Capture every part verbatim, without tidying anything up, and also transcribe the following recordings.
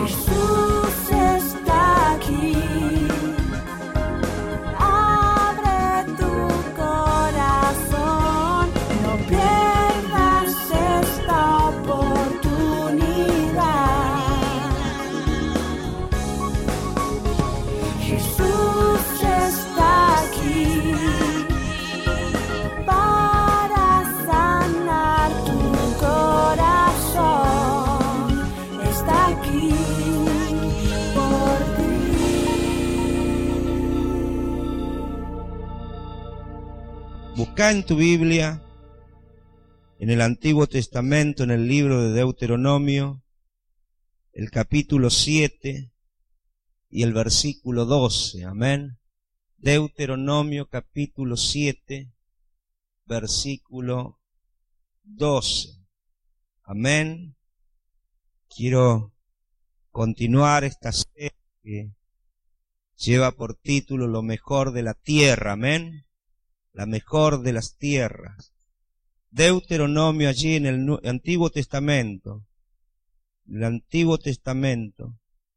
Jesús está aquí. Abre tu corazón, no pierdas esta oportunidad. Jesús está aquí para sanar tu corazón. Está aquí por ti. Busca en tu Biblia, en el Antiguo Testamento, en el libro de Deuteronomio, el capítulo siete y el versículo doce. Amén. Deuteronomio capítulo siete, versículo doce. Amén. Quiero continuar esta serie que lleva por título Lo mejor de la tierra. Amén. La mejor de las tierras. Deuteronomio, allí en el Nu- Antiguo Testamento. El Antiguo Testamento.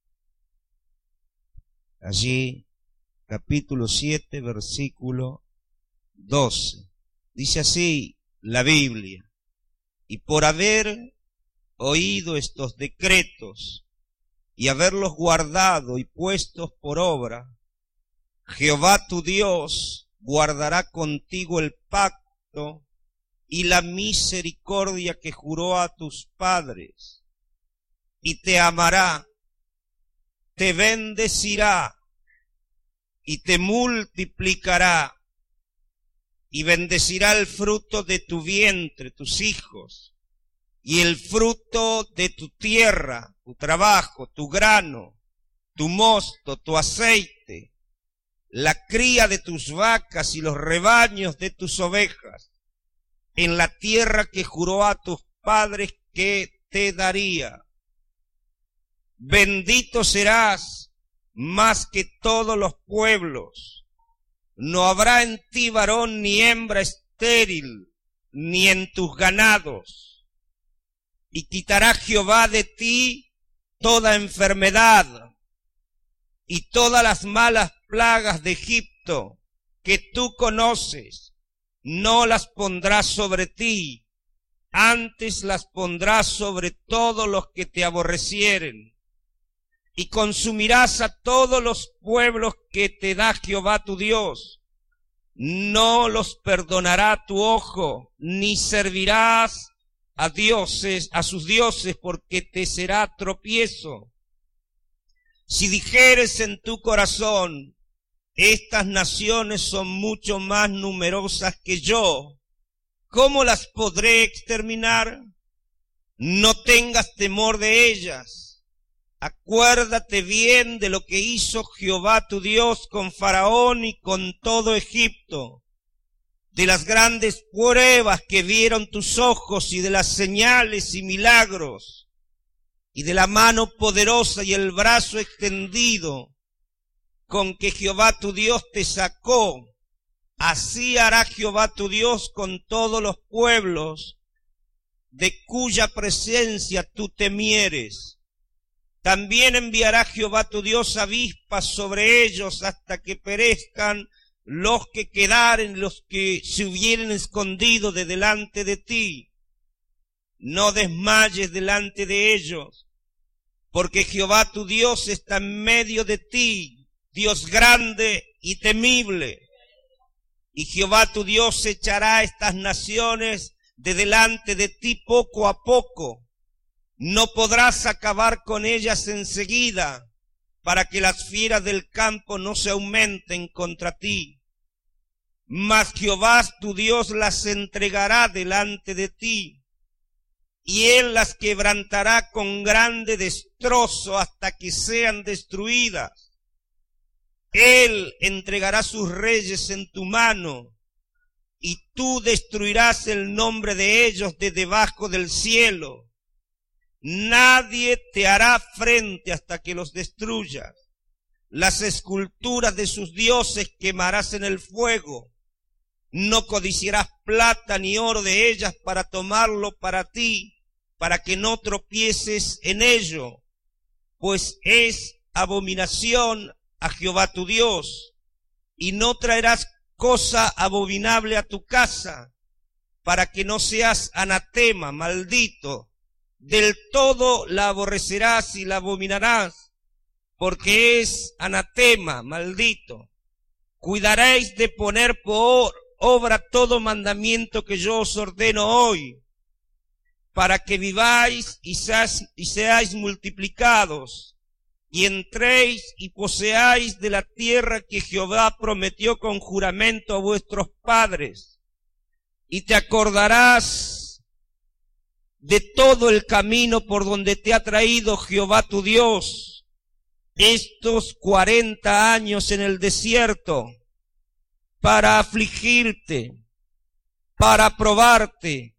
Allí, capítulo siete, versículo doce. Dice así la Biblia: y por haber oído estos decretos y haberlos guardado y puestos por obra, Jehová tu Dios guardará contigo el pacto y la misericordia que juró a tus padres, y te amará, te bendecirá y te multiplicará, y bendecirá el fruto de tu vientre, tus hijos, y el fruto de tu tierra, tu trabajo, tu grano, tu mosto, tu aceite, la cría de tus vacas y los rebaños de tus ovejas, en la tierra que juró a tus padres que te daría. Bendito serás más que todos los pueblos. No habrá en ti varón ni hembra estéril, ni en tus ganados. Y quitará Jehová de ti toda enfermedad y todas las malas plagas de Egipto que tú conoces, no las pondrás sobre ti, antes las pondrás sobre todos los que te aborrecieren. Y consumirás a todos los pueblos que te da Jehová tu Dios. No los perdonará tu ojo, ni servirás a dioses, a sus dioses, porque te será tropiezo. Si dijeres en tu corazón, estas naciones son mucho más numerosas que yo, ¿cómo las podré exterminar? No tengas temor de ellas. Acuérdate bien de lo que hizo Jehová tu Dios con Faraón y con todo Egipto, de las grandes pruebas que vieron tus ojos y de las señales y milagros, y de la mano poderosa y el brazo extendido con que Jehová tu Dios te sacó. Así hará Jehová tu Dios con todos los pueblos de cuya presencia tú temieres. También enviará Jehová tu Dios avispas sobre ellos hasta que perezcan los que quedaren, los que se hubieren escondido de delante de ti. No desmayes delante de ellos, porque Jehová tu Dios está en medio de ti, Dios grande y temible. Y Jehová tu Dios echará estas naciones de delante de ti poco a poco. No podrás acabar con ellas enseguida, para que las fieras del campo no se aumenten contra ti. Mas Jehová tu Dios las entregará delante de ti, y él las quebrantará con grande destrozo hasta que sean destruidas. Él entregará sus reyes en tu mano, y tú destruirás el nombre de ellos de debajo del cielo. Nadie te hará frente hasta que los destruyas. Las esculturas de sus dioses quemarás en el fuego. No codiciarás plata ni oro de ellas para tomarlo para ti, para que no tropieces en ello. pues es abominación a Jehová tu Dios, y no traerás cosa abominable a tu casa, para que no seas anatema, maldito. Del todo la aborrecerás y la abominarás, porque es anatema, maldito. Cuidaréis de poner por obra todo mandamiento que yo os ordeno hoy, para que viváis y seáis, y seáis multiplicados, y entréis y poseáis de la tierra que Jehová prometió con juramento a vuestros padres. Y te acordarás de todo el camino por donde te ha traído Jehová tu Dios estos cuarenta años en el desierto, para afligirte, para probarte,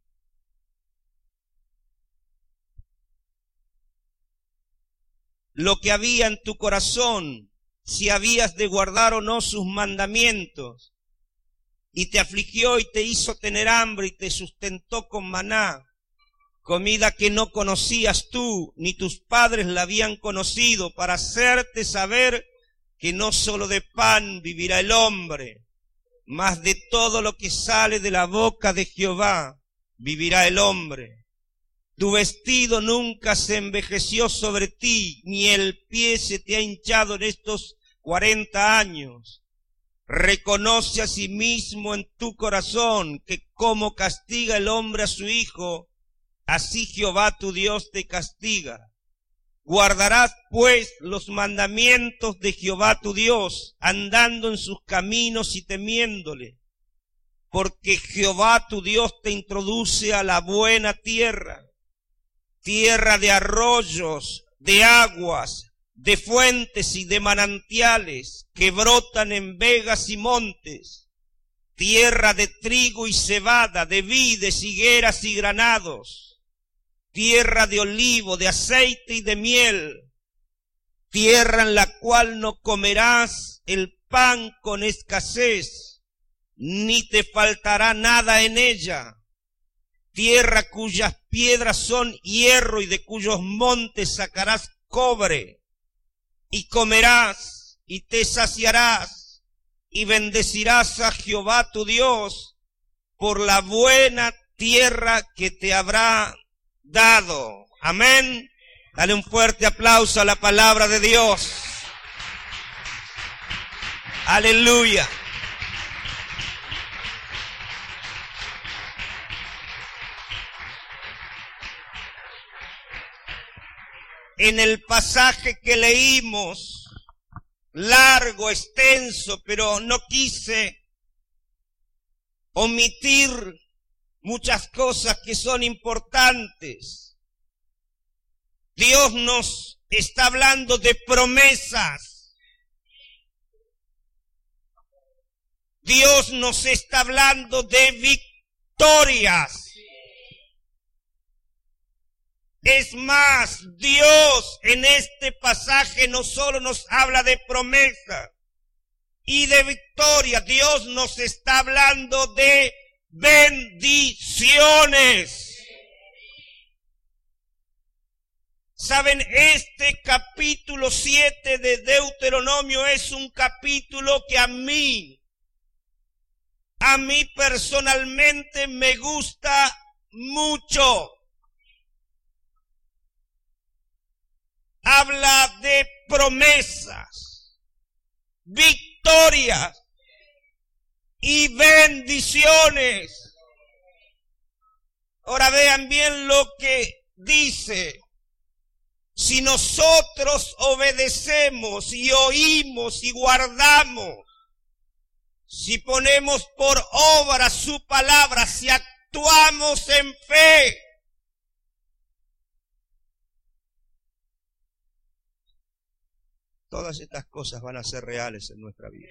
lo que había en tu corazón, si habías de guardar o no sus mandamientos. Y te afligió y te hizo tener hambre y te sustentó con maná, comida que no conocías tú, ni tus padres la habían conocido, para hacerte saber que no solo de pan vivirá el hombre, mas de todo lo que sale de la boca de Jehová vivirá el hombre. Tu vestido nunca se envejeció sobre ti, ni el pie se te ha hinchado en estos cuarenta años. Reconoce a sí mismo en tu corazón que como castiga el hombre a su hijo, así Jehová tu Dios te castiga. Guardarás pues los mandamientos de Jehová tu Dios, andando en sus caminos y temiéndole, porque Jehová tu Dios te introduce a la buena tierra, tierra de arroyos, de aguas, de fuentes y de manantiales que brotan en vegas y montes, tierra de trigo y cebada, de vides, higueras y granados, tierra de olivo, de aceite y de miel, tierra en la cual no comerás el pan con escasez, ni te faltará nada en ella, tierra cuyas piedras son hierro y de cuyos montes sacarás cobre, y comerás y te saciarás y bendecirás a Jehová tu Dios por la buena tierra que te habrá dado. Amén. Dale un fuerte aplauso a la palabra de Dios. Aleluya. En el pasaje que leímos, largo, extenso, pero no quise omitir muchas cosas que son importantes. Dios nos está hablando de promesas. Dios nos está hablando de victorias. Es más, Dios en este pasaje no solo nos habla de promesa y de victoria, Dios nos está hablando de bendiciones. Saben, este capítulo siete de Deuteronomio es un capítulo que a mí, a mí personalmente me gusta mucho. Habla de promesas, victorias y bendiciones. Ahora vean bien lo que dice. Si nosotros obedecemos y oímos y guardamos, si ponemos por obra su palabra, si actuamos en fe, todas estas cosas van a ser reales en nuestra vida.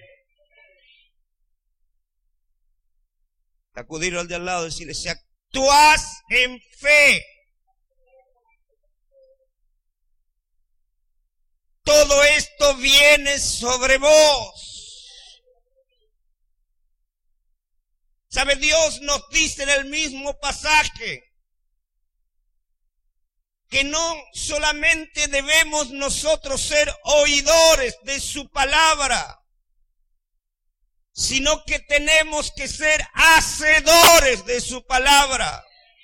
Acudir al de al lado y decirle, si actúas en fe, todo esto viene sobre vos. ¿Sabe? Dios nos dice en el mismo pasaje que no solamente debemos nosotros ser oidores de su palabra, sino que tenemos que ser hacedores de su palabra.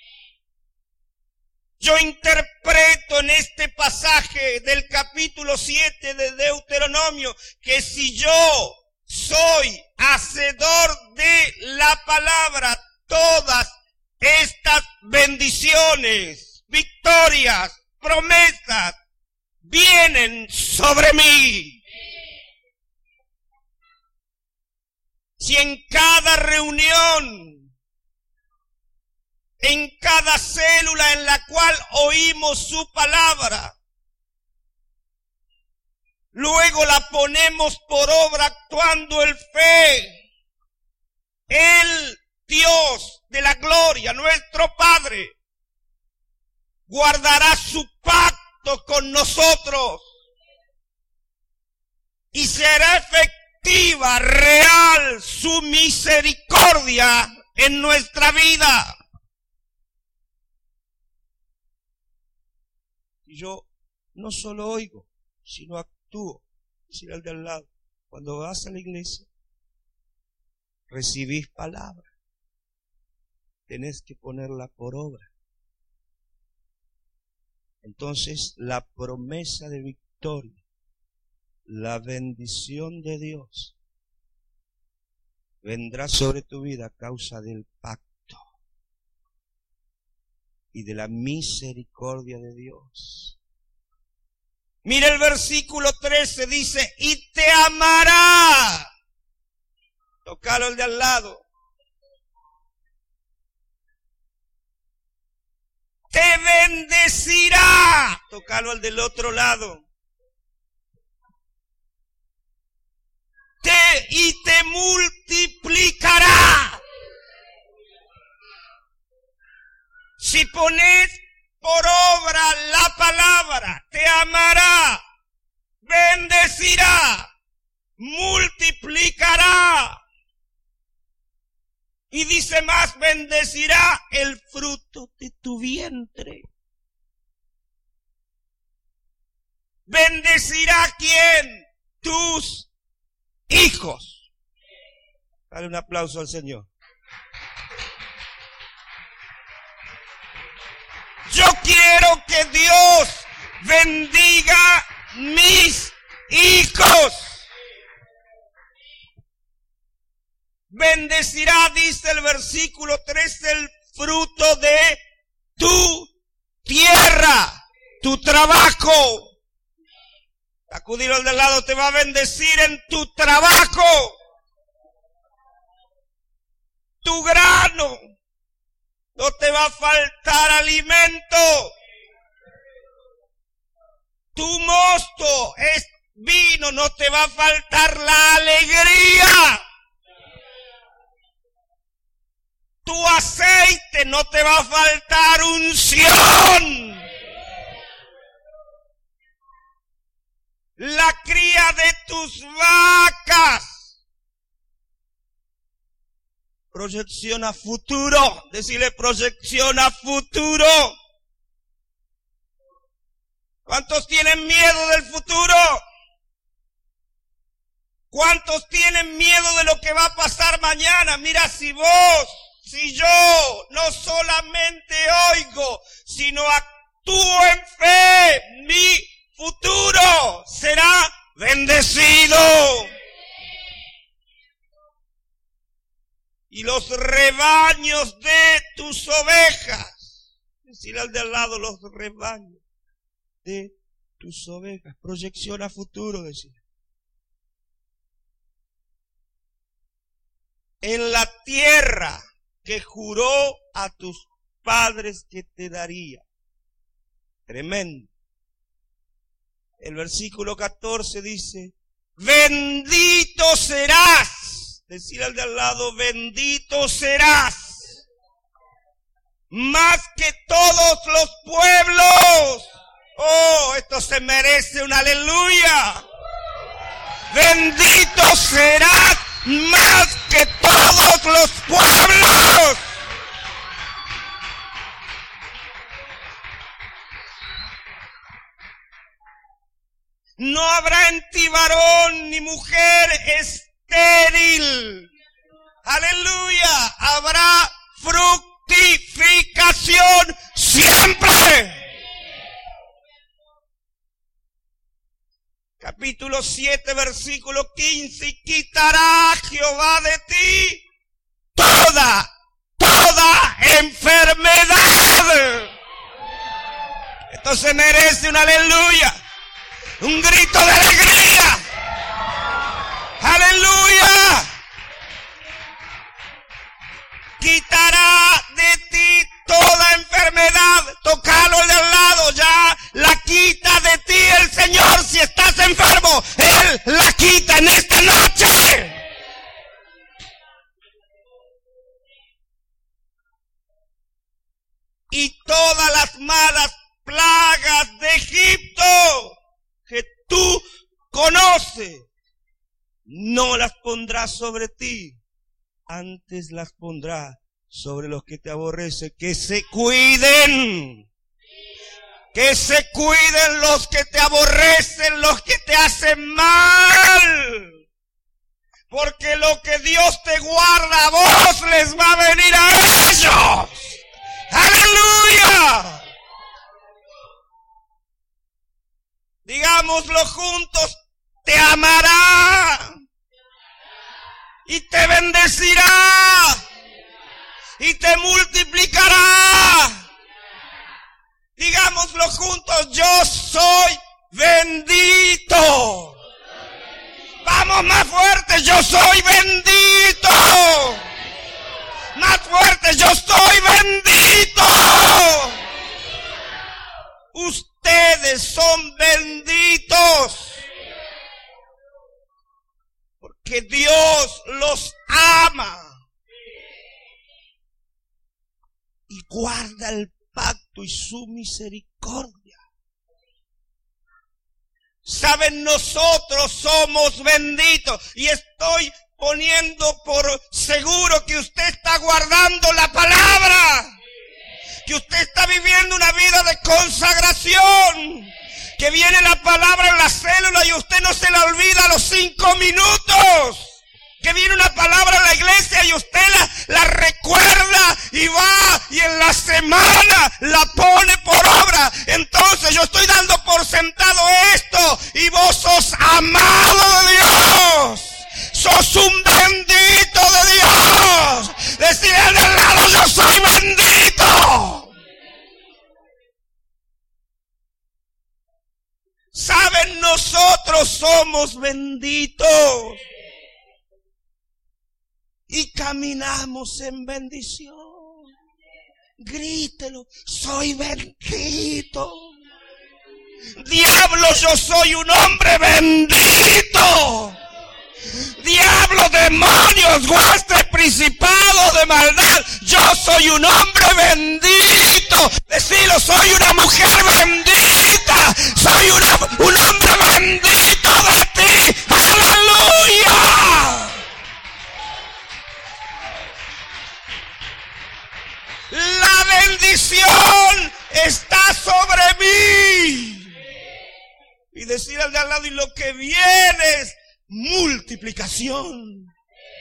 Yo interpreto en este pasaje del capítulo siete de Deuteronomio que si yo soy hacedor de la palabra, todas estas bendiciones, victorias, promesas, vienen sobre mí. Si en cada reunión, en cada célula en la cual oímos su palabra, luego la ponemos por obra actuando en fe, el Dios de la gloria, nuestro Padre, guardará su pacto con nosotros y será efectiva, real, su misericordia en nuestra vida. Y yo no solo oigo, sino actúo. Decir al de al lado, cuando vas a la iglesia, recibís palabra, tenés que ponerla por obra. Entonces la promesa de victoria, la bendición de Dios, vendrá sobre tu vida a causa del pacto y de la misericordia de Dios. Mira el versículo trece, dice, y te amará. Tócalo el de al lado. Te bendecirá. Tócalo al del otro lado. Te y te multiplicará. Si pones por obra la palabra, te amará, bendecirá, multiplicará. Y dice más, bendecirá el fruto de tu vientre. ¿Bendecirá quién? Tus hijos. Dale un aplauso al Señor. Yo quiero que Dios bendiga mis hijos. Bendecirá, dice el versículo tres, el fruto de tu tierra, tu trabajo. Acudir al de lado, te va a bendecir en tu trabajo, tu grano. No te va a faltar alimento. Tu mosto es vino, no te va a faltar la alegría. Tu aceite, no te va a faltar unción. La cría de tus vacas. Proyección a futuro. Decirle proyección a futuro. ¿Cuántos tienen miedo del futuro? ¿Cuántos tienen miedo de lo que va a pasar mañana? Mira, si vos, si yo no solamente oigo, sino actúo en fe, mi futuro será bendecido. Y los rebaños de tus ovejas. Decir al de al lado, los rebaños de tus ovejas. Proyección a futuro, decir. En la tierra que juró a tus padres que te daría. Tremendo. El versículo catorce dice, bendito serás. Decir al de al lado, bendito serás, más que todos los pueblos. Oh, esto se merece un aleluya. Bendito serás, más que todos los pueblos. No habrá en ti varón ni mujer estéril. Aleluya. Habrá fructificación siempre. Capítulo siete, versículo quince. Y quitará Jehová de ti toda, toda enfermedad. Esto se merece un aleluya. Un grito de alegría. Aleluya. Quitará de ti toda enfermedad. Tócalo al de al lado. Ya la quita de ti el Señor. Si estás enfermo, Él la quita en esta noche. Y todas las malas plagas de Egipto que tú conoces, no las pondrá sobre ti, antes las pondrá sobre los que te aborrecen. Que se cuiden, que se cuiden los que te aborrecen, los que te hacen mal, porque lo que Dios te guarda a vos les va a venir a ellos. ¡Aleluya! Digámoslo juntos: te amará y te bendecirá y te multiplicará. Digámoslo juntos: yo soy bendito. Vamos, más fuerte: yo soy bendito. Más fuerte: yo soy bendito. Ustedes son benditos, porque Dios los ama y guarda el pacto y su misericordia. Saben, nosotros somos benditos, y estoy poniendo por seguro que usted está guardando la palabra, que usted está viviendo una vida de consagración, que viene la palabra en la célula y usted no se la olvida a los cinco minutos, que viene una palabra en la iglesia y usted la, la recuerda y va y en la semana la pone por obra. Entonces yo estoy dando por sentado esto, y vos sos amado de Dios. Sos un bendito de Dios. Decir al de al lado: yo soy bendito. Saben, nosotros somos benditos y caminamos en bendición. Grítelo: soy bendito. Diablo, yo soy un hombre bendito. Diablo, demonios, huestes, principados de maldad, yo soy un hombre bendito. Decilo: soy una mujer bendita. Soy una, un hombre bendito de ti. ¡Aleluya! La bendición está sobre mí. Y decir al de al lado: y lo que viene es multiplicación.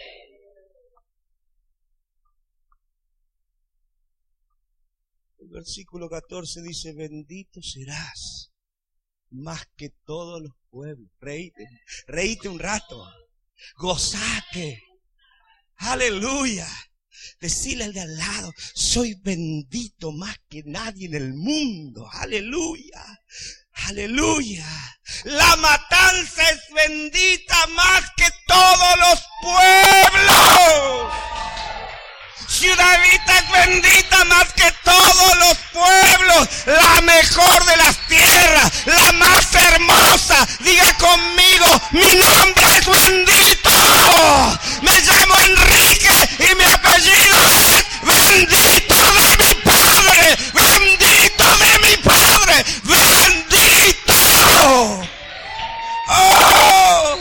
El versículo catorce dice: bendito serás más que todos los pueblos. Reíte, reíte un rato, gozate. Aleluya. Decirle al de al lado: soy bendito más que nadie en el mundo. Aleluya. Aleluya. La matanza es bendita más que todos los pueblos. Ciudadita es bendita más que todos los pueblos. La mejor de las tierras, la más hermosa. Diga conmigo: mi nombre es bendito. Me llamo Enrique y mi apellido es bendito de mi Padre. Bendito de mi Padre. Bendito. Oh.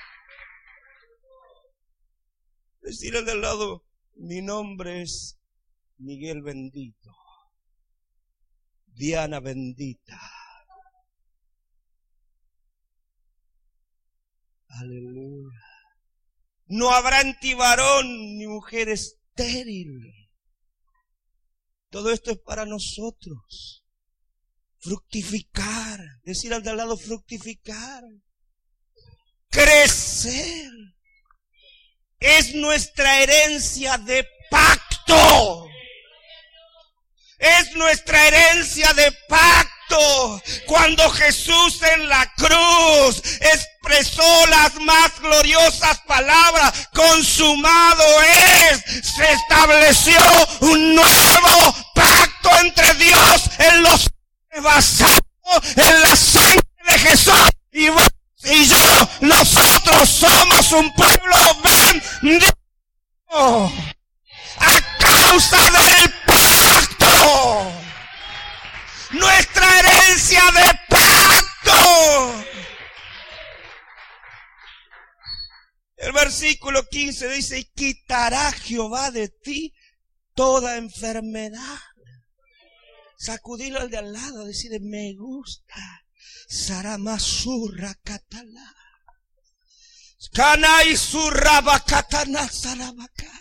Decir al del lado: mi nombre es Miguel bendito, Diana bendita, Aleluya. No habrá en ti varón ni mujer estéril. Todo esto es para nosotros. Fructificar. Decir al de al lado, fructificar. Crecer. Es nuestra herencia de pacto. Es nuestra herencia de pacto. Cuando Jesús en la cruz expresó las más gloriosas palabras, consumado es, se estableció un nuevo pacto entre Dios en los basado en la sangre de Jesús. Y vos y yo, nosotros somos un pueblo bendito a causa del pacto. Nuestra herencia de pacto. El versículo quince dice, y quitará Jehová de ti toda enfermedad. Sacudilo al de al lado, decide, me gusta. Saramasurra catalá. Cana y surraba catana sarabacá.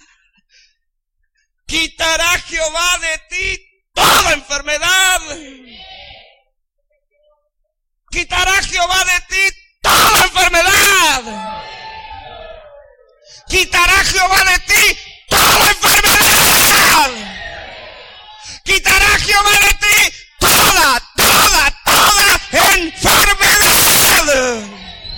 Quitará Jehová de ti toda enfermedad. Quitará Jehová de ti toda enfermedad. Quitará Jehová de ti toda enfermedad. Quitará Jehová de ti toda, toda, toda enfermedad.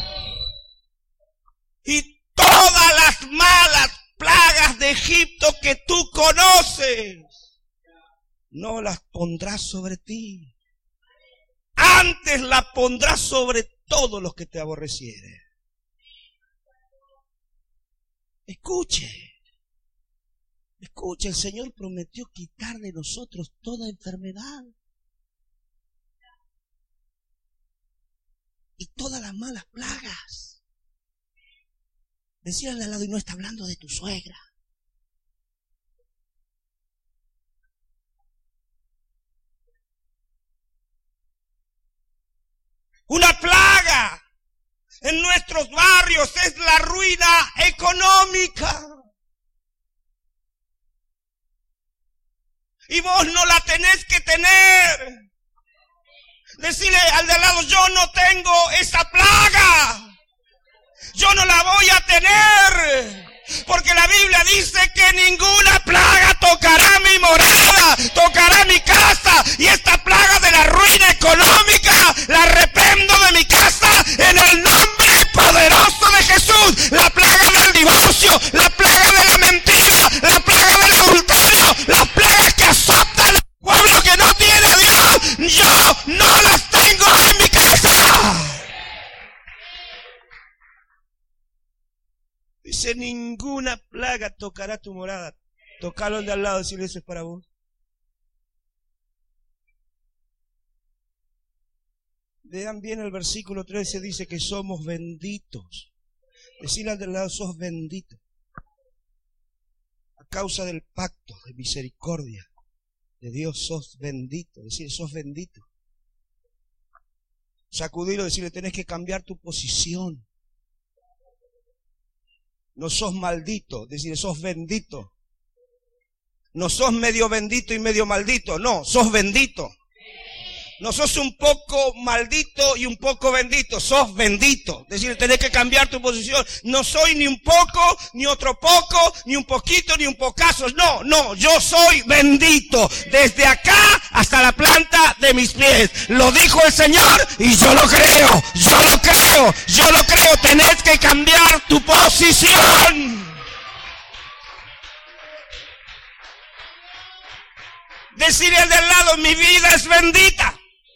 Y todas las malas plagas de Egipto que tú conoces, no las pondrás sobre ti. Antes las pondrás sobre todos los que te aborrecieren. Escuche. Escuche, el Señor prometió quitar de nosotros toda enfermedad. Y todas las malas plagas. Decíale al lado, y no está hablando de tu suegra. Una plaga en nuestros barrios es la ruina económica. Y vos no la tenés que tener. Decirle al de al lado, yo no tengo esa plaga. Yo no la voy a tener. Porque la Biblia dice que ninguna plaga tocará mi morada, tocará mi casa. Y esta plaga de la ruina económica la reprendo de mi casa en el nombre poderoso de Jesús. La plaga del divorcio, la plaga de la mentira, la plaga del adulterio, las plagas que azotan al pueblo que no tiene a Dios, yo no las tengo en mi casa. Dice, ninguna plaga tocará tu morada. Tocalo de al lado, decirle, eso es para vos. Vean bien el versículo trece, dice que somos benditos. Decirle al de al lado, sos bendito. A causa del pacto de misericordia de Dios, sos bendito. Decirle, sos bendito. Sacudirlo, decirle, tenés que cambiar tu posición. No sos maldito, decir, sos bendito. No sos medio bendito y medio maldito, no, sos bendito. No sos un poco maldito y un poco bendito, sos bendito. Es decir, tenés que cambiar tu posición. No soy ni un poco, ni otro poco, ni un poquito, ni un pocazo. No, no, yo soy bendito. Desde acá hasta la planta de mis pies. Lo dijo el Señor y yo lo creo. Yo lo creo, yo lo creo. Tenés que cambiar tu posición. Decirle al de al lado, mi vida es bendita.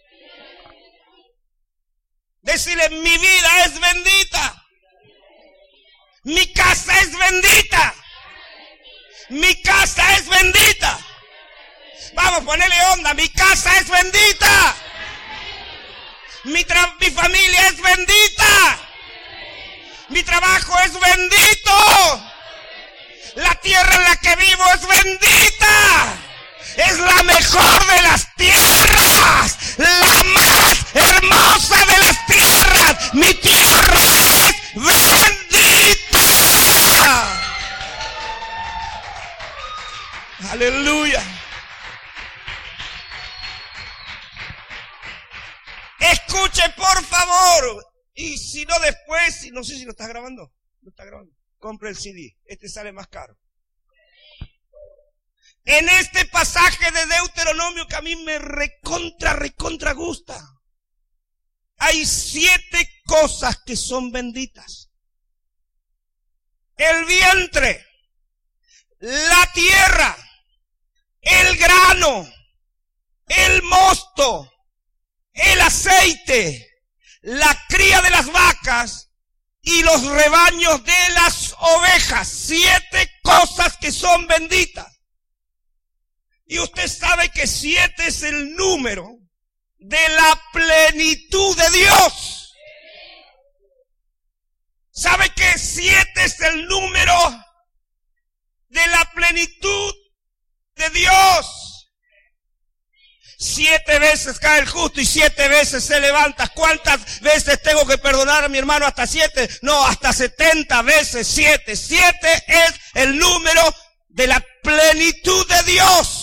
Decirle, mi vida es bendita. Mi casa es bendita. Mi casa es bendita. Vamos, ponele onda. Mi casa es bendita. Mi, tra- mi familia es bendita. Mi trabajo es bendito. La tierra en la que vivo es bendita. Es la mejor de las tierras, la más hermosa de las tierras. Mi tierra es bendita. Escuche, por favor. Y si no después, no sé si lo estás grabando. ¿Lo estás grabando? Compre el C D. Este sale más caro. En este pasaje de Deuteronomio que a mí me recontra, recontra gusta, hay siete cosas que son benditas. El vientre, la tierra, el grano, el mosto, el aceite, la cría de las vacas y los rebaños de las ovejas. Siete cosas que son benditas. Y usted sabe que siete es el número de la plenitud de Dios. ¿Sabe que siete es el número de la plenitud de Dios? Siete veces cae el justo y siete veces se levanta. ¿Cuántas veces tengo que perdonar a mi hermano? ¿Hasta siete? No, hasta setenta veces siete. Siete es el número de la plenitud de Dios.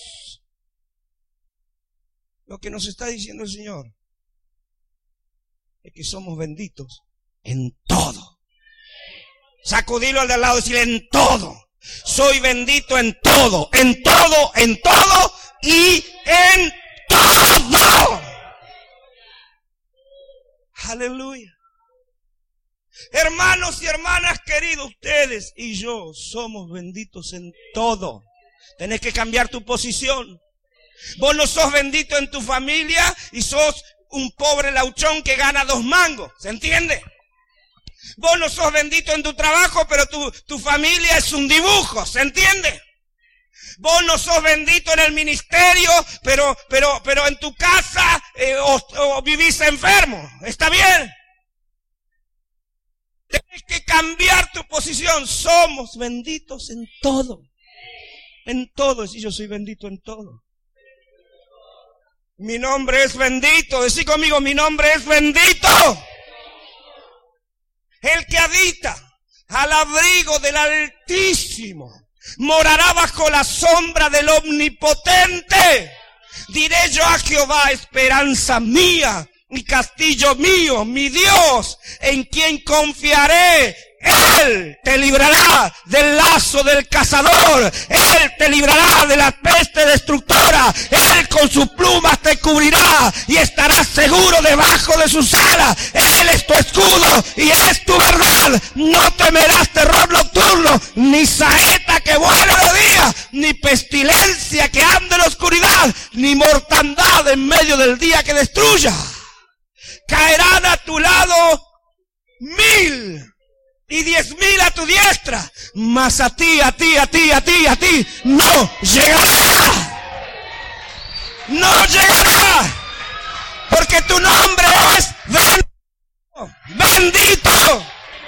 Lo que nos está diciendo el Señor es que somos benditos en todo. Sacudilo al de al lado y decirle: en todo. Soy bendito en todo, en todo, en todo y en todo. Aleluya. Hermanos y hermanas queridos, ustedes y yo somos benditos en todo. Tenés que cambiar tu posición. Vos no sos bendito en tu familia y sos un pobre lauchón que gana dos mangos. ¿Se entiende? Vos no sos bendito en tu trabajo, pero tu, tu familia es un dibujo. ¿Se entiende? Vos no sos bendito en el ministerio, pero, pero, pero en tu casa eh, o, o vivís enfermo. ¿Está bien? Tienes que cambiar tu posición. Somos benditos en todo. En todo. Si yo soy bendito en todo. Mi nombre es bendito. Decí conmigo: mi nombre es bendito. El que habita al abrigo del Altísimo morará bajo la sombra del Omnipotente. Diré yo a Jehová: esperanza mía y castillo mío, mi Dios, en quien confiaré. Él te librará del lazo del cazador. Él te librará de la peste destructora. Él con sus plumas te cubrirá y estarás seguro debajo de sus alas. Él es tu escudo y es tu verdad. No temerás terror nocturno, ni saeta que vuele de día, ni pestilencia que ande en la oscuridad, ni mortandad en medio del día que destruya. Caerán a tu lado mil y diez mil a tu diestra, mas a ti, a ti, a ti, a ti, a ti, no llegará. No llegará. Porque tu nombre es bendito. Bendito.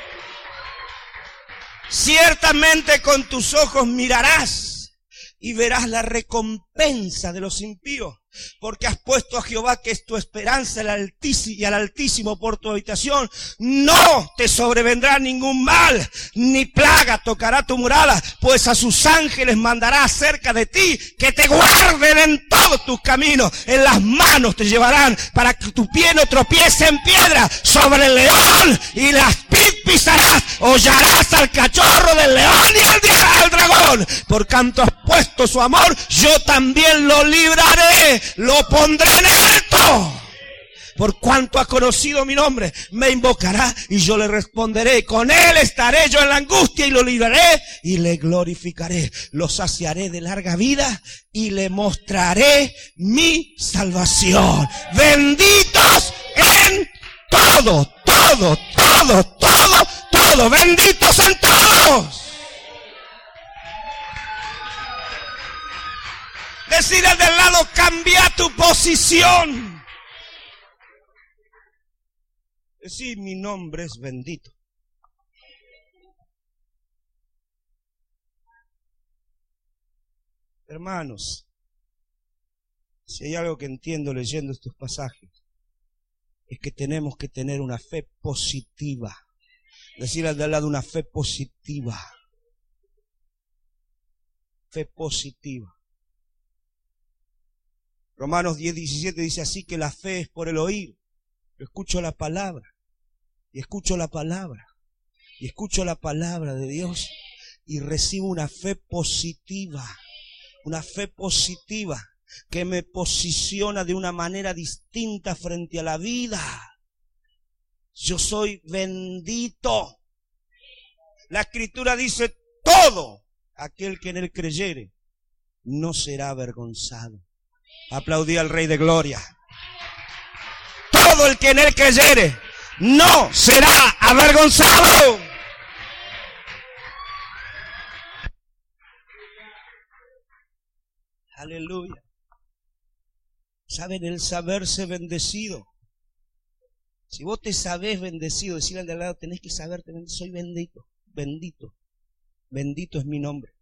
Ciertamente con tus ojos mirarás y verás la recompensa de los impíos. Porque has puesto a Jehová, que es tu esperanza, el Altísimo, y al Altísimo por tu habitación. No te sobrevendrá ningún mal, ni plaga tocará tu morada, pues a sus ángeles mandará acerca de ti, que te guarden en todos tus caminos. En las manos te llevarán, para que tu pie no tropiece en piedra. Sobre el león y las pisarás, hollarás al cachorro del león y al dragón. Por cuanto has puesto su amor, yo también lo libraré. Lo pondré en alto. Por cuanto ha conocido mi nombre, me invocará y yo le responderé. Con él estaré yo en la angustia y lo libraré y le glorificaré. Lo saciaré de larga vida y le mostraré mi salvación. Benditos en todo, todo, todo, todo, todo. Benditos en todos. Decir al del lado: cambia tu posición. Decir: mi nombre es bendito. Hermanos, si hay algo que entiendo leyendo estos pasajes, es que tenemos que tener una fe positiva. Decir al del lado: una fe positiva. Fe positiva. Romanos diez, diecisiete dice: así que la fe es por el oír Yo escucho la palabra, y escucho la palabra, y escucho la palabra de Dios, y recibo una fe positiva, una fe positiva que me posiciona de una manera distinta frente a la vida. Yo soy bendito. La Escritura dice: todo aquel que en él creyere no será avergonzado. Aplaudí al Rey de Gloria. Todo el que en él creyere no será avergonzado. Aleluya. ¿Saben el saberse bendecido? Si vos te sabés bendecido, decirle al de al lado, tenés que saberte, soy bendito, bendito, bendito es mi nombre.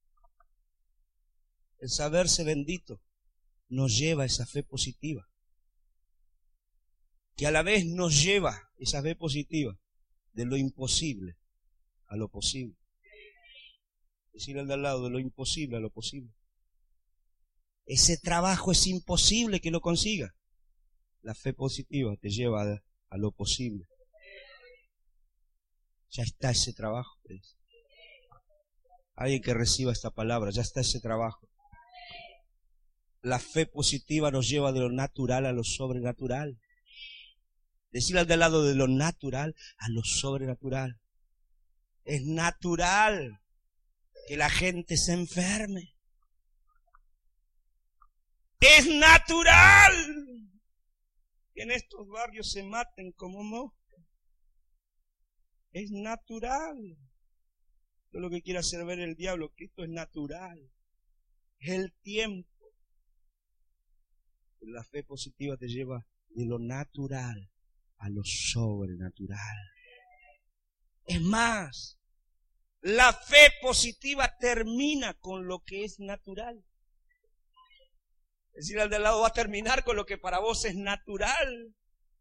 El saberse bendito nos lleva a esa fe positiva, que a la vez nos lleva esa fe positiva de lo imposible a lo posible. Decirle al de al lado, de lo imposible a lo posible. Ese trabajo es imposible que lo consiga. La fe positiva te lleva a, a lo posible. Ya está ese trabajo. ¿Ves? Alguien que reciba esta palabra, ya está ese trabajo. La fe positiva nos lleva de lo natural a lo sobrenatural. Decirle al de al lado, de lo natural a lo sobrenatural. Es natural que la gente se enferme. Es natural que en estos barrios se maten como moscas. Es natural. Todo lo que quiere hacer ver el diablo, que esto es natural. Es el tiempo. La fe positiva te lleva de lo natural a lo sobrenatural. Es más, la fe positiva termina con lo que es natural. Es decir, al de al lado, va a terminar con lo que para vos es natural.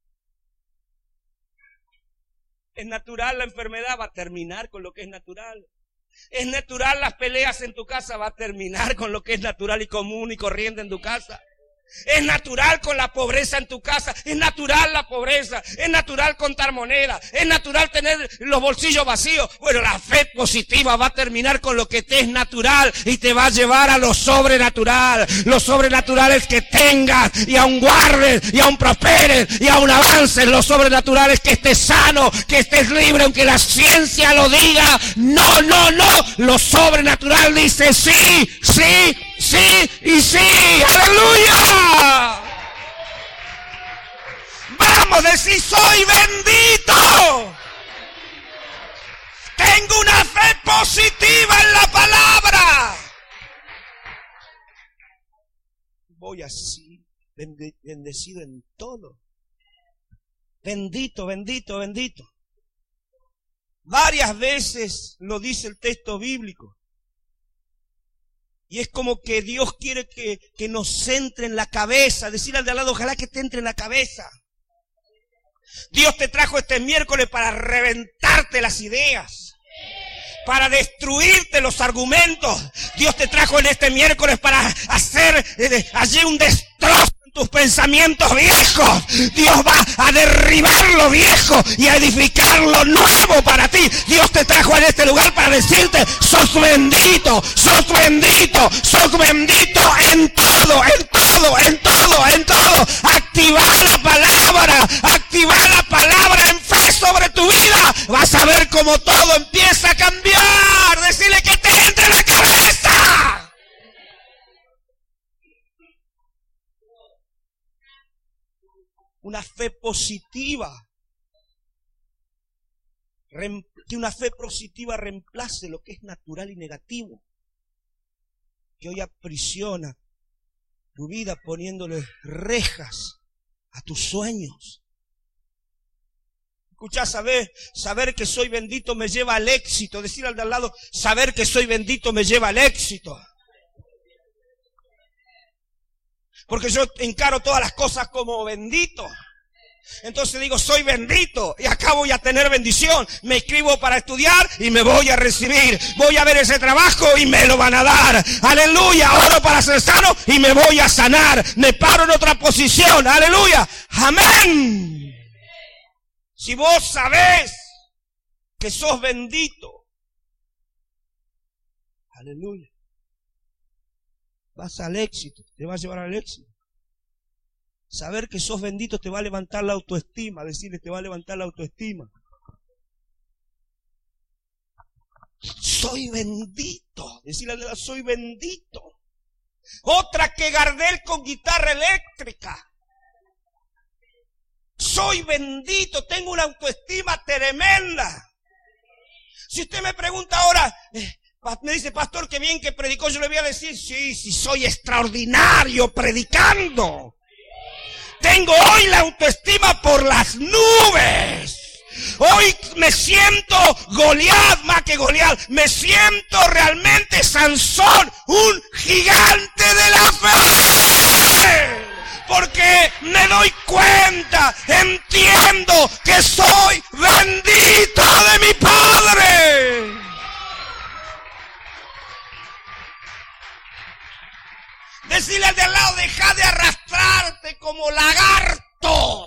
Es natural la enfermedad, va a terminar con lo que es natural. Es natural las peleas en tu casa, va a terminar con lo que es natural y común y corriente en tu casa. Es natural con la pobreza en tu casa, es natural la pobreza, es natural contar moneda, es natural tener los bolsillos vacíos. Bueno, la fe positiva va a terminar con lo que te es natural y te va a llevar a lo sobrenatural. Lo sobrenatural es que tengas y aún guardes y aún prosperes y aún avances. Lo sobrenatural es que estés sano, que estés libre, aunque la ciencia lo diga. No, no, no. Lo sobrenatural dice sí, sí, sí y sí. ¡Aleluya! Vamos a decir, soy bendito. Tengo una fe positiva en la palabra. Voy así, bendecido en todo. Bendito, bendito, bendito. Varias veces lo dice el texto bíblico. Y es como que Dios quiere que, que nos entre en la cabeza. Decir al de al lado, ojalá que te entre en la cabeza. Dios te trajo este miércoles para reventarte las ideas, para destruirte los argumentos. Dios te trajo en este miércoles para hacer eh, allí un destrozo en tus pensamientos viejos. Dios va a derribar lo viejo y a edificar lo nuevo para ti. Dios te trajo en este lugar para decirte, sos bendito, sos bendito, sos bendito en todo, en todo, en todo, en todo. Activar la palabra, activar la palabra en fe sobre tu vida. Vas a ver cómo todo empieza a cambiar. Decirle que te entre en la cabeza. Una fe positiva. Que una fe positiva reemplace lo que es natural y negativo, que hoy aprisiona tu vida poniéndole rejas a tus sueños. Escuchá, saber, saber que soy bendito me lleva al éxito. Decir al de al lado, saber que soy bendito me lleva al éxito. Porque yo encaro todas las cosas como bendito. Entonces digo, soy bendito y acá voy a tener bendición. Me inscribo para estudiar y me voy a recibir. Voy a ver ese trabajo y me lo van a dar. Aleluya, oro para ser sano y me voy a sanar. Me paro en otra posición. Aleluya, amén. Si vos sabés que sos bendito, aleluya, vas al éxito, te va a llevar al éxito. Saber que sos bendito te va a levantar la autoestima, decirle te va a levantar la autoestima. Soy bendito, decirle a la soy bendito. Otra que Gardel con guitarra eléctrica. Soy bendito, tengo una autoestima tremenda. Si usted me pregunta ahora, eh, me dice, pastor, qué bien que predicó, yo le voy a decir, sí, sí, soy extraordinario predicando. Tengo hoy la autoestima por las nubes. Hoy me siento Goliat, más que Goliat, me siento realmente Sansón, un gigante de la fe. Porque me doy cuenta, entiendo que soy bendito de mi Padre. Decirle al de al lado, deja de arrastrarte como lagarto.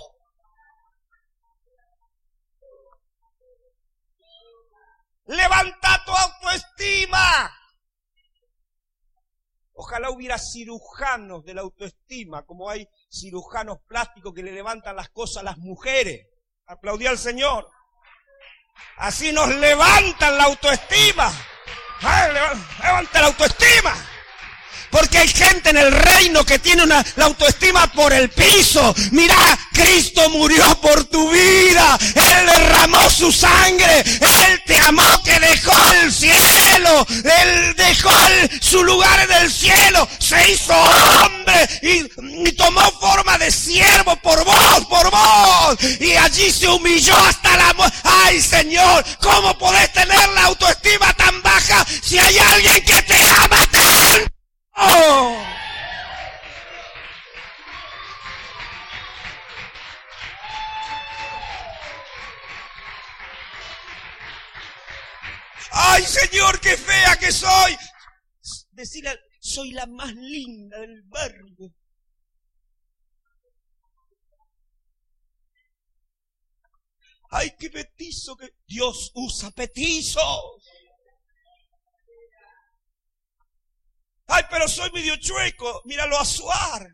Levanta tu autoestima. Ojalá hubiera cirujanos de la autoestima, como hay cirujanos plásticos que le levantan las cosas a las mujeres. Aplaudí al Señor. Así nos levantan la autoestima. Levanta la autoestima. Porque hay gente en el reino que tiene una, la autoestima por el piso. Mira, Cristo murió por tu vida. Él derramó su sangre. Él te amó, que dejó el cielo. Él dejó el, su lugar en el cielo. Se hizo hombre y, y tomó forma de siervo por vos, por vos. Y allí se humilló hasta la muerte. Ay, Señor, ¿cómo podés tener la autoestima tan baja si hay alguien que te ama tanto? ¡Oh! ¡Ay, Señor, qué fea que soy! Decirle, soy la más linda del barrio. ¡Ay, qué petizo que Dios usa petizos! Ay, pero soy medio chueco, míralo a Suar.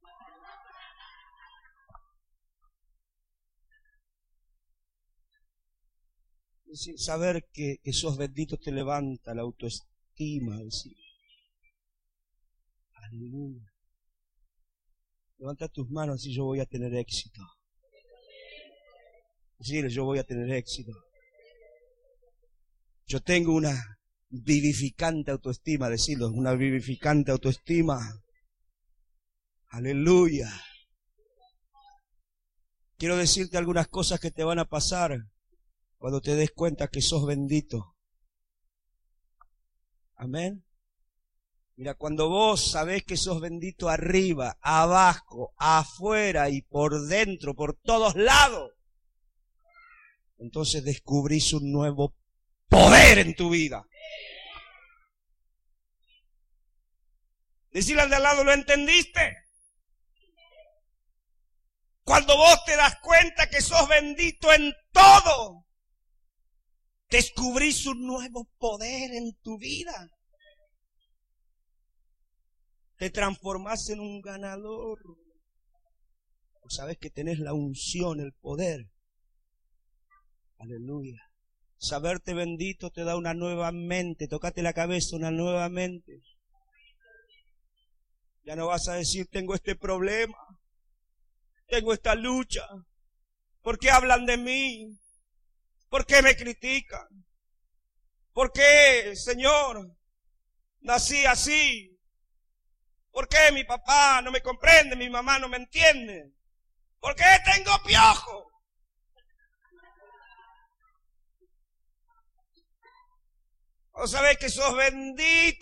Es decir, saber que, que sos bendito te levanta la autoestima. Decir, aleluya. Levanta tus manos y yo voy a tener éxito. Decir, yo voy a tener éxito. Yo tengo una vivificante autoestima, decirlo, una vivificante autoestima. Aleluya. Quiero decirte algunas cosas que te van a pasar cuando te des cuenta que sos bendito. Amén. Mira, cuando vos sabés que sos bendito arriba, abajo, afuera y por dentro, por todos lados, entonces descubrís un nuevo poder en tu vida. Decirle al de al lado, ¿lo entendiste? Cuando vos te das cuenta que sos bendito en todo, descubrís un nuevo poder en tu vida. Te transformás en un ganador. Sabes que tenés la unción, el poder. Aleluya. Saberte bendito te da una nueva mente. Tócate la cabeza, una nueva mente. Ya no vas a decir, tengo este problema, tengo esta lucha. ¿Por qué hablan de mí? ¿Por qué me critican? ¿Por qué, Señor, nací así? ¿Por qué mi papá no me comprende, mi mamá no me entiende? ¿Por qué tengo piojo? ¿Vos sabés que sos bendito?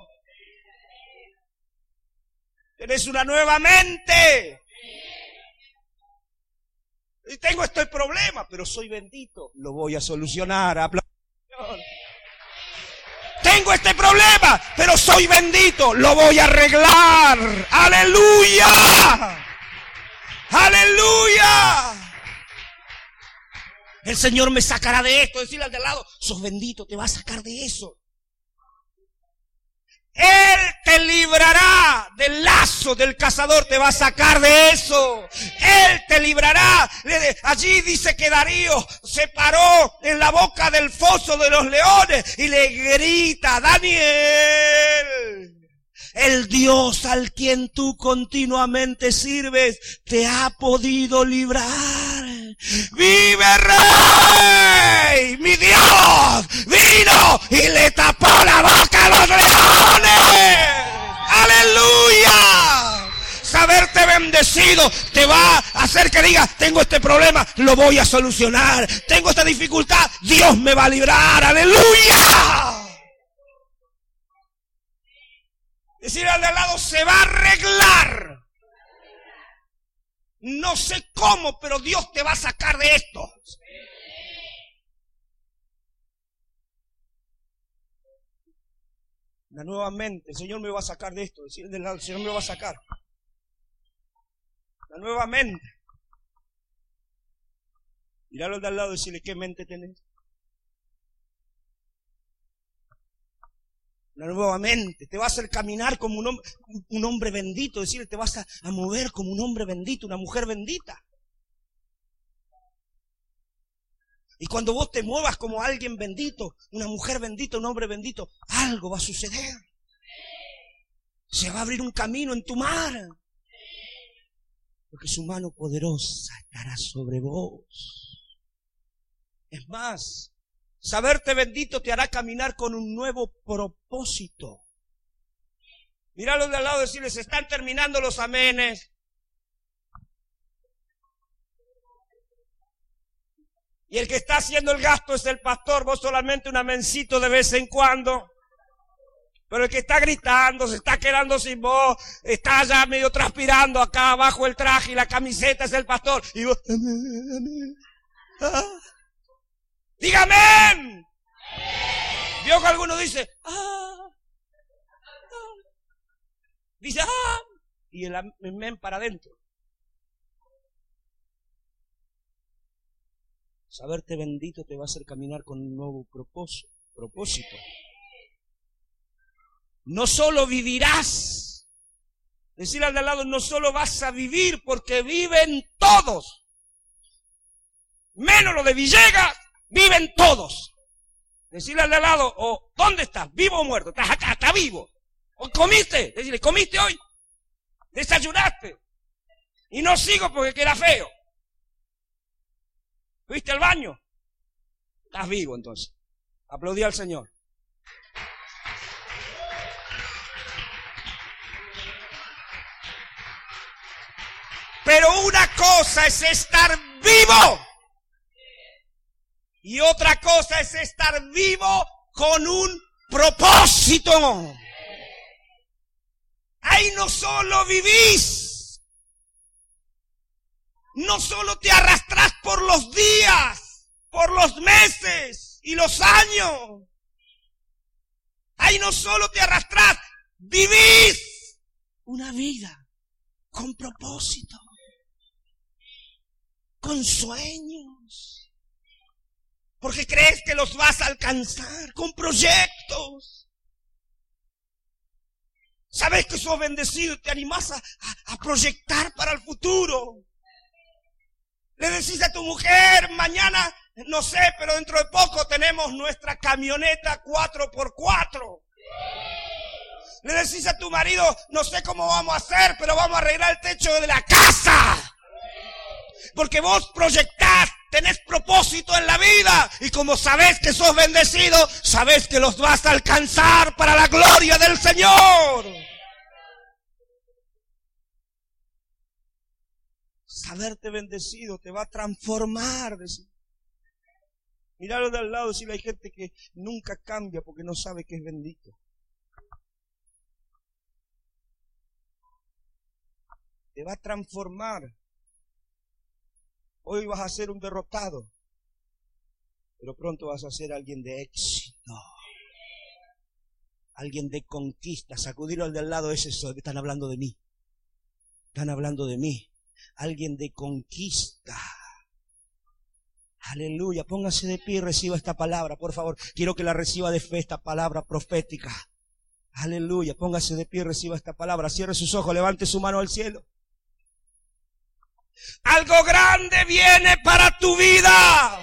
Tenés una nueva mente. Y tengo este problema, pero soy bendito. Lo voy a solucionar. Aplausos. Tengo este problema, pero soy bendito. Lo voy a arreglar. Aleluya. Aleluya. El Señor me sacará de esto. Decirle al de al lado, sos bendito, te va a sacar de eso. Él te librará del lazo del cazador, te va a sacar de eso. Él te librará. Allí dice que Darío se paró en la boca del foso de los leones y le grita, Daniel, el Dios al quien tú continuamente sirves te ha podido librar. ¡Vive Rey! ¡Mi Dios vino y le tapó la boca a los leones! ¡Aleluya! Saberte bendecido te va a hacer que digas, tengo este problema, lo voy a solucionar. Tengo esta dificultad, Dios me va a librar. ¡Aleluya! Decir al de al lado, se va a arreglar. No sé cómo, pero Dios te va a sacar de esto. La nuevamente, el Señor me va a sacar de esto. Decir al de al lado, el Señor me va a sacar. La nuevamente. Mirarlo al de al lado y decirle, ¿qué mente tenés? Nuevamente, te va a hacer caminar como un hombre, un hombre bendito, decirle, te vas a, a mover como un hombre bendito, una mujer bendita. Y cuando vos te muevas como alguien bendito, una mujer bendita, un hombre bendito, algo va a suceder. Se va a abrir un camino en tu mar. Porque su mano poderosa estará sobre vos. Es más, saberte bendito te hará caminar con un nuevo propósito. Míralo de al lado y decirles, se están terminando los amenes. Y el que está haciendo el gasto es el pastor, vos solamente un amencito de vez en cuando. Pero el que está gritando, se está quedando sin voz, está ya medio transpirando acá abajo el traje y la camiseta es el pastor. Y vos, amén, amén. ¿Ah? ¡Dígame! Vio que alguno dice, ah, ah. Dice, ah, y el amén para adentro. Saberte bendito te va a hacer caminar con un nuevo propósito. propósito. No solo vivirás, decirle al de al lado, no solo vas a vivir, porque viven todos. Menos lo de Villegas, viven todos. Decirle al de al lado, o ¿dónde estás? ¿Vivo o muerto? Estás acá, estás vivo. ¿O comiste? Decirle, ¿comiste hoy? ¿Desayunaste? Y no sigo porque queda feo. ¿Fuiste al baño? Estás vivo entonces. Aplaudí al Señor. Pero una cosa es estar vivo. Y otra cosa es estar vivo con un propósito. Ahí no solo vivís, no solo te arrastrás por los días, por los meses y los años. Ahí no solo te arrastrás, vivís una vida con propósito, con sueños. Porque crees que los vas a alcanzar con proyectos. Sabes que sos bendecido y te animás a, a, a proyectar para el futuro. Le decís a tu mujer, mañana, no sé, pero dentro de poco tenemos nuestra camioneta cuatro por cuatro. Le decís a tu marido, no sé cómo vamos a hacer, pero vamos a arreglar el techo de la casa. Porque vos proyectás, tenés propósito en la vida. Y como sabés que sos bendecido, sabés que los vas a alcanzar para la gloria del Señor. Saberte bendecido te va a transformar. Miralo de al lado, decirle, hay gente que nunca cambia porque no sabe que es bendito. Te va a transformar. Hoy vas a ser un derrotado, pero pronto vas a ser alguien de éxito, alguien de conquista. Sacudirlo al de al lado, es eso, están hablando de mí, están hablando de mí, alguien de conquista, Aleluya, póngase de pie y reciba esta palabra, por favor. Quiero que la reciba de fe, esta palabra profética. Aleluya, póngase de pie y reciba esta palabra. Cierre sus ojos, levante su mano al cielo. Algo grande viene para tu vida.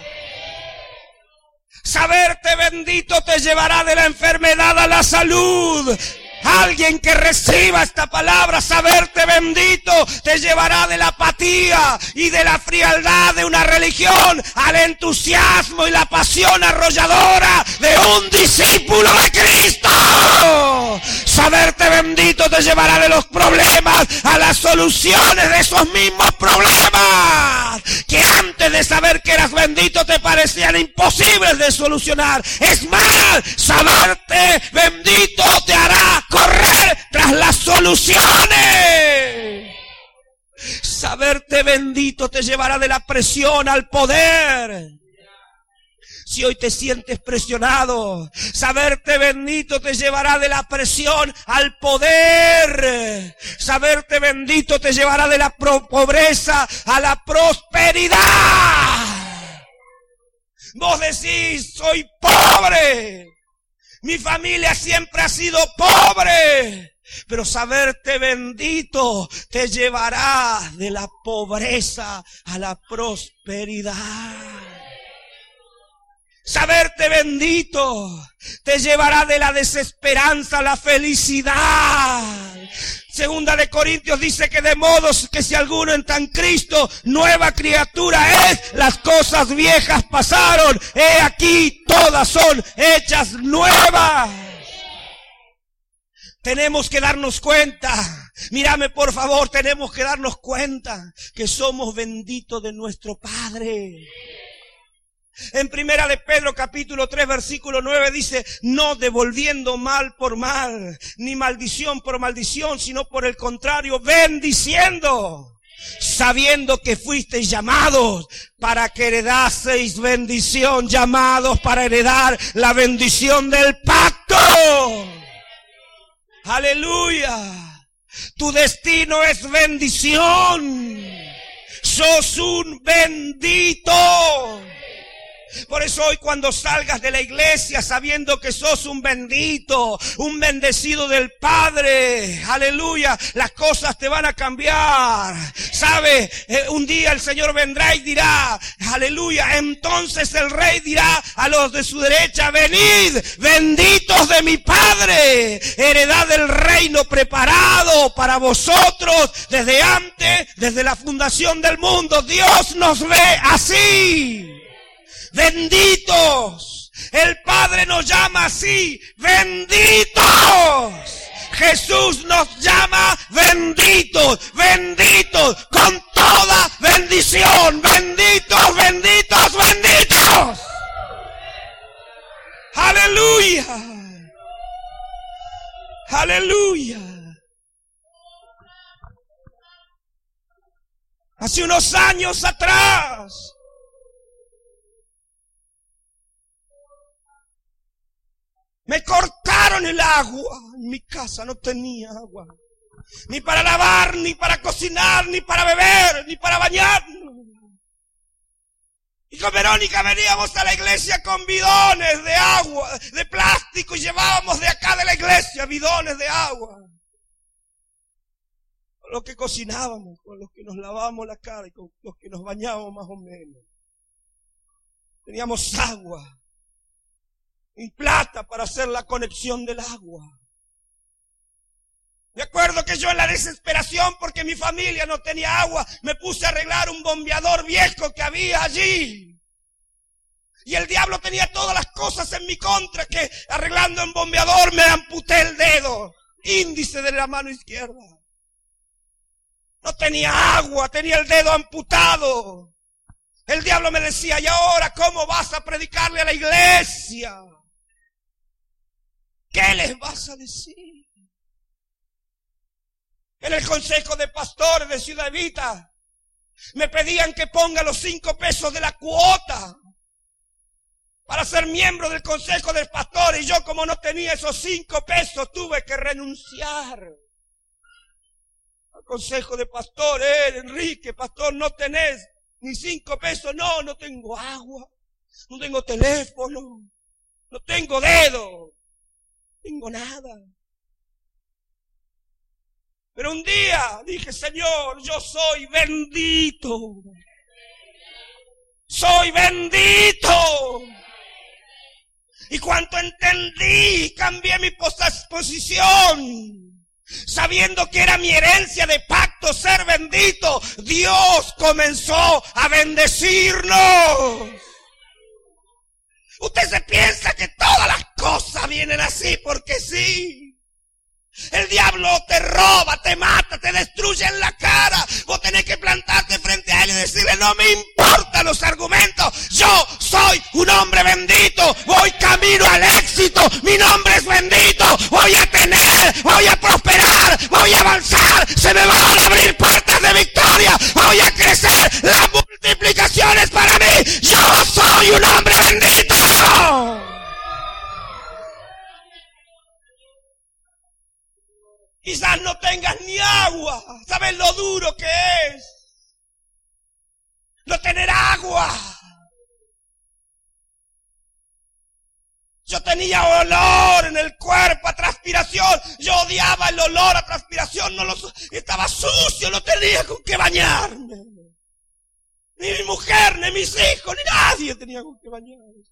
Saberte bendito te llevará de la enfermedad a la salud. Alguien que reciba esta palabra, saberte bendito, te llevará de la apatía y de la frialdad de una religión al entusiasmo y la pasión arrolladora de un discípulo de Cristo. Saberte bendito te llevará de los problemas a las soluciones de esos mismos problemas que antes de saber que eras bendito te parecían imposibles de solucionar. Es más, saberte bendito te hará correr tras las soluciones. Saberte bendito te llevará de la presión al poder. Si hoy te sientes presionado, saberte bendito te llevará de la presión al poder. Saberte bendito te llevará de la pobreza a la prosperidad. Vos decís, soy pobre. Mi familia siempre ha sido pobre. Pero saberte bendito te llevará de la pobreza a la prosperidad. Saberte bendito te llevará de la desesperanza a la felicidad. Segunda de Corintios dice que de modo que si alguno entra en Cristo, nueva criatura es. Las cosas viejas pasaron, he aquí todas son hechas nuevas. Tenemos que darnos cuenta, mírame por favor, tenemos que darnos cuenta que somos benditos de nuestro Padre. En primera de Pedro capítulo tres versículo nueve dice, no devolviendo mal por mal, ni maldición por maldición, sino por el contrario, bendiciendo, sabiendo que fuisteis llamados para que heredaseis bendición, llamados para heredar la bendición del pacto. Aleluya. Tu destino es bendición. Sos un bendito. Por eso hoy cuando salgas de la iglesia sabiendo que sos un bendito, un bendecido del Padre, aleluya, las cosas te van a cambiar. ¿Sabe? Eh, un día el Señor vendrá y dirá, aleluya, entonces el Rey dirá a los de su derecha, venid, benditos de mi Padre, heredad del reino preparado para vosotros desde antes, desde la fundación del mundo. Dios nos ve así. Benditos. El Padre nos llama así. Benditos. Jesús nos llama benditos. Benditos. Con toda bendición. Benditos, benditos, benditos. Aleluya. Aleluya. Hace unos años atrás, me cortaron el agua. En mi casa no tenía agua. Ni para lavar, ni para cocinar, ni para beber, ni para bañarnos. Y con Verónica veníamos a la iglesia con bidones de agua, de plástico, y llevábamos de acá de la iglesia bidones de agua. Con los que cocinábamos, con los que nos lavábamos la cara y con los que nos bañábamos más o menos. Teníamos agua y plata para hacer la conexión del agua. Me acuerdo que yo en la desesperación porque mi familia no tenía agua, me puse a arreglar un bombeador viejo que había allí. Y el diablo tenía todas las cosas en mi contra, que arreglando un bombeador me amputé el dedo índice de la mano izquierda. No tenía agua, tenía el dedo amputado. El diablo me decía, ¿y ahora cómo vas a predicarle a la iglesia? ¿Qué les vas a decir? En el consejo de pastores de Ciudad Evita me pedían que ponga los cinco pesos de la cuota para ser miembro del consejo de pastores, y yo, como no tenía esos cinco pesos, tuve que renunciar al consejo de pastores. Eh, Enrique, pastor, no tenés ni cinco pesos. No, no tengo agua, no tengo teléfono, no tengo dedo, no tengo nada. Pero un día dije, Señor, yo soy bendito. Soy bendito. Y cuando entendí, cambié mi posición, sabiendo que era mi herencia de pacto ser bendito, Dios comenzó a bendecirnos. Usted se piensa que todas las cosas vienen así porque sí. El diablo te roba, te mata, te destruye en la cara. Vos tenés que plantarte frente a él y decirle, no me importan los argumentos. Yo soy un hombre bendito. Voy camino al éxito. Mi nombre es bendito. Voy a tener, voy a prosperar, voy a avanzar. Se me van a abrir puertas de victoria. Voy a crecer. Las multiplicaciones para mí. Yo soy un hombre bendito. Quizás no tengas ni agua. ¿Sabes lo duro que es no tener agua? Yo tenía olor en el cuerpo a transpiración. Yo odiaba el olor a transpiración. No lo, estaba sucio, no tenía con qué bañarme. Ni mi mujer, ni mis hijos, ni nadie tenía con qué bañarme.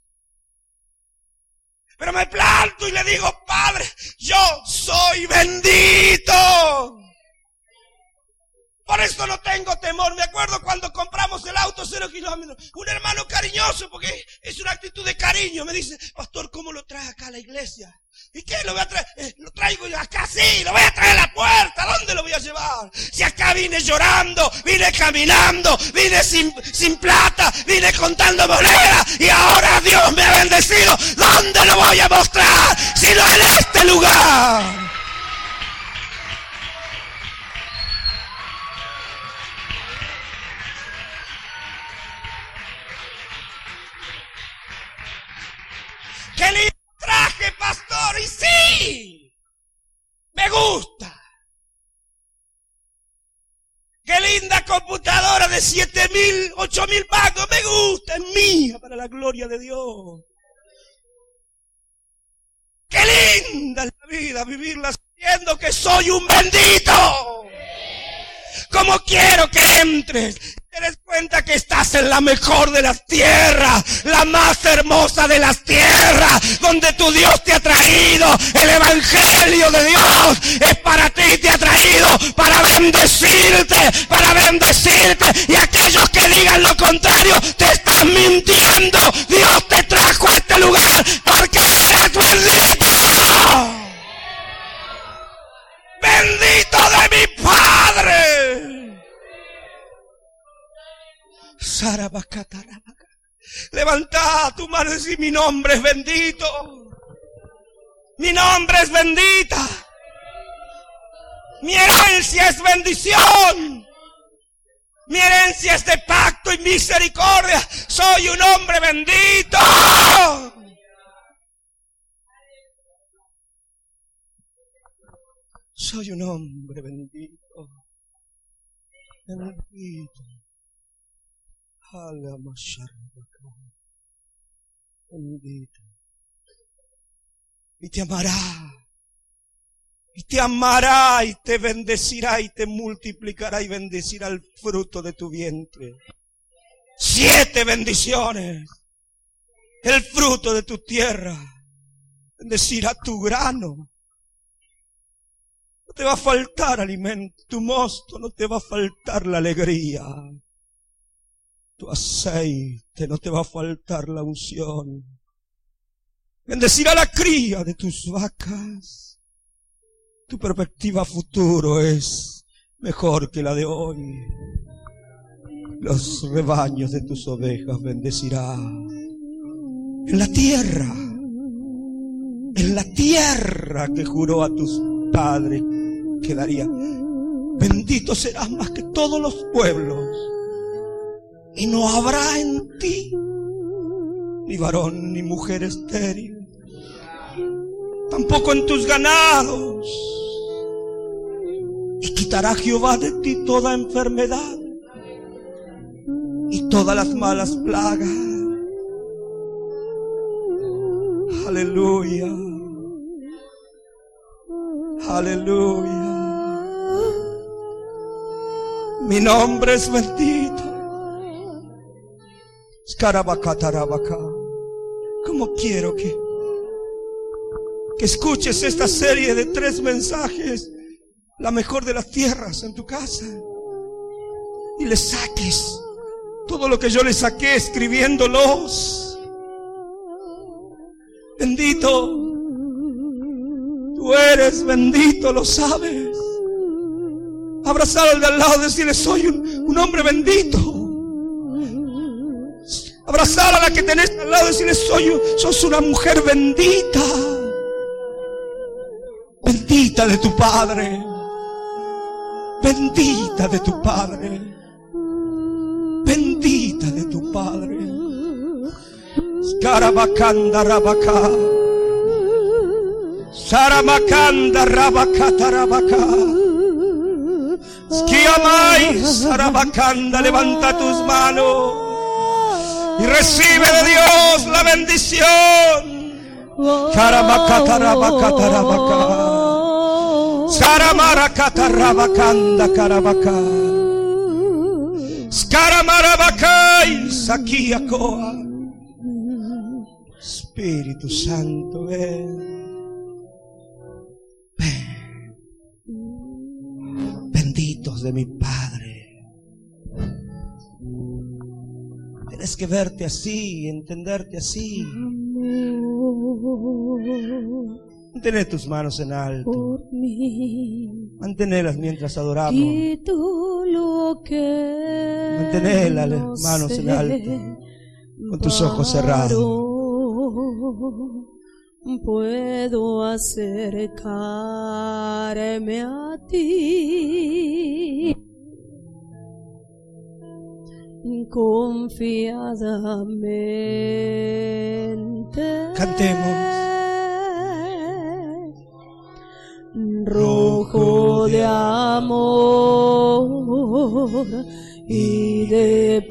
Pero me planto y le digo, Padre, yo soy bendito. Por eso no tengo temor. Me acuerdo cuando compramos el auto cero kilómetros. Un hermano cariñoso, porque es una actitud de cariño, me dice, pastor, ¿cómo lo trae acá a la iglesia? ¿Y qué? ¿Lo voy a traer? Eh, lo traigo acá, sí, lo voy a traer a la puerta. ¿Dónde lo voy a llevar? Si acá vine llorando, vine caminando, vine sin, sin plata, vine contando monedas y ahora Dios me ha bendecido. ¿Dónde lo voy a mostrar? Sino en este lugar. ¡Qué lindo traje, pastor! Y sí, me gusta. ¡Qué linda computadora de siete mil, ocho mil pagos! Me gusta, es mía para la gloria de Dios. ¡Qué linda es la vida vivirla sabiendo que soy un bendito! ¿Cómo quiero que entres? Te des cuenta que estás en la mejor de las tierras, la más hermosa de las tierras, donde tu Dios te ha traído. El evangelio de Dios es para ti, te ha traído para bendecirte, para bendecirte. Y aquellos que digan lo contrario, te están mintiendo. Dios te trajo a este lugar porque eres bendito. Bendito de mi Padre. Levanta tu mano y decir, mi nombre es bendito. Mi nombre es bendita. Mi herencia es bendición. Mi herencia es de pacto y misericordia. Soy un hombre bendito. Soy un hombre bendito. Bendito. Bendito. Y te amará. Y te amará y te bendecirá y te multiplicará y bendecirá el fruto de tu vientre. Siete bendiciones. El fruto de tu tierra. Bendecirá tu grano. No te va a faltar alimento. Tu mosto no te va a faltar la alegría. Tu aceite, no te va a faltar la unción. Bendecirá la cría de tus vacas. Tu perspectiva futuro es mejor que la de hoy. Los rebaños de tus ovejas bendecirá. En la tierra, en la tierra que juró a tus padres que daría. Bendito serás más que todos los pueblos. Y no habrá en ti ni varón ni mujer estéril, tampoco en tus ganados. Y quitará Jehová de ti toda enfermedad. y todas las malas plagas. Aleluya. Aleluya. Mi nombre es bendito. Skarabacatarabaka. Como quiero que que escuches esta serie de tres mensajes, la mejor de las tierras, en tu casa, y le saques todo lo que yo le saqué escribiéndolos. Bendito, tú eres bendito, lo sabes. Abrazar al de al lado y decirle: soy un, un hombre bendito. Abrazar a la que tenés al lado y decirle: soy, sos una mujer bendita. Bendita de tu Padre. Bendita de tu Padre. Bendita de tu Padre. Skarabakanda rabaka. Saramakanda rabakata rabaka. Skiamai sarabakanda. Levanta tus manos y recibe de Dios la bendición. Karamakata rabakata rabaka. Saramarakata rabakanda karabaka. Skaramarabakai sakiakoa. Espíritu Santo, ven. Ven. Benditos de mi Padre. Tienes que verte así, entenderte así. Mantén tus manos en alto. Manténlas mientras adoramos. Mantén las manos en alto, con tus ojos cerrados. Puedo acercarme a ti confiadamente. Cantemos. Rojo de amor y de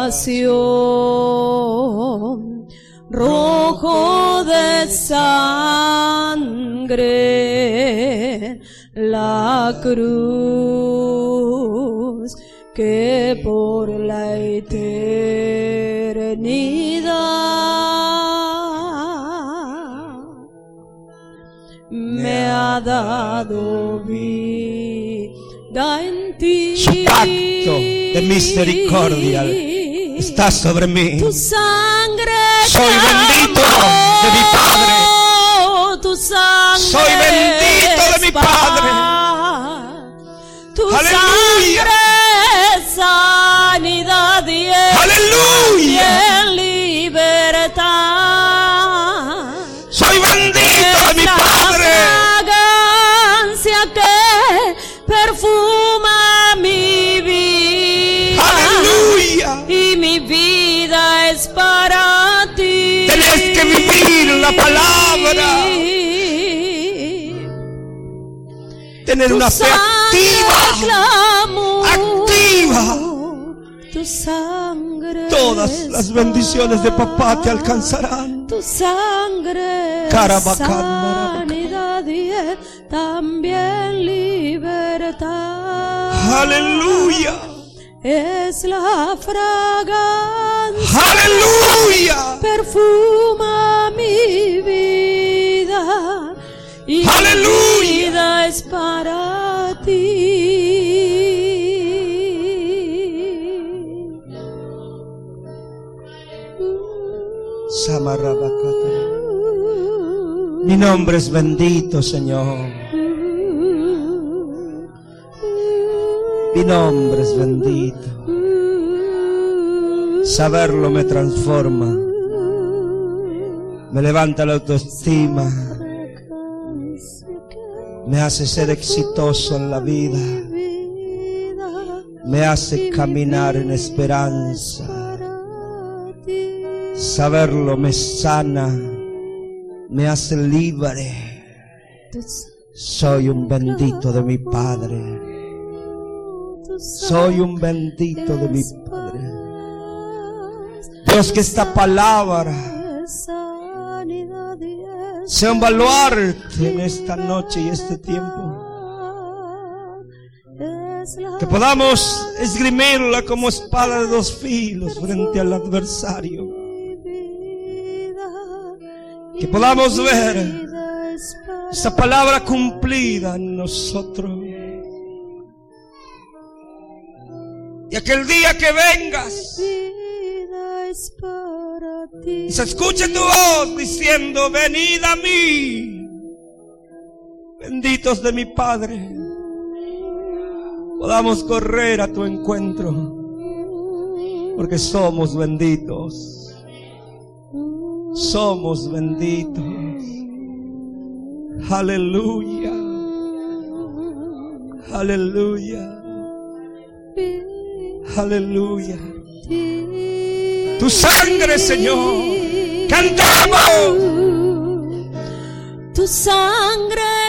pasión, rojo de sangre, la cruz que por la eternidad me ha dado vida en ti. Su pacto de misericordia está sobre mí. Tu sangre soy bendito de mi Padre. Tu sangre soy bendito de mi Padre. Tu aleluya. Sangre sanidad y aleluya. Libertad. Soy bendito de mi Padre. Que perfuma mi vida. Aleluya. Y mi vida es para ti. Tienes que vivir la palabra. Tener tu una fe activa. Clamó, activa. Tu sangre. Todas las bendiciones de papá te alcanzarán. Tu sangre. Sanidad y también libertad. Aleluya. Es la fragancia. Aleluya. Perfuma mi vida. Y aleluya. Mi vida es para ti. Samarabakata. Mi nombre es bendito, Señor. Mi nombre es bendito. Saberlo me transforma. Me levanta la autoestima. Me hace ser exitoso en la vida. Me hace caminar en esperanza. Saberlo me sana. Me hace libre. Soy un bendito de mi Padre. Soy un bendito de mi Padre. Dios, que esta palabra sea un baluarte en esta noche y este tiempo. Que podamos esgrimirla como espada de dos filos frente al adversario. Que podamos ver esta palabra cumplida en nosotros. Y aquel día que vengas y se escuche tu voz diciendo: venid a mí, benditos de mi Padre, podamos correr a tu encuentro, porque somos benditos, somos benditos. Aleluya, aleluya, aleluya. Tu sangre, Señor, cantamos. Tu sangre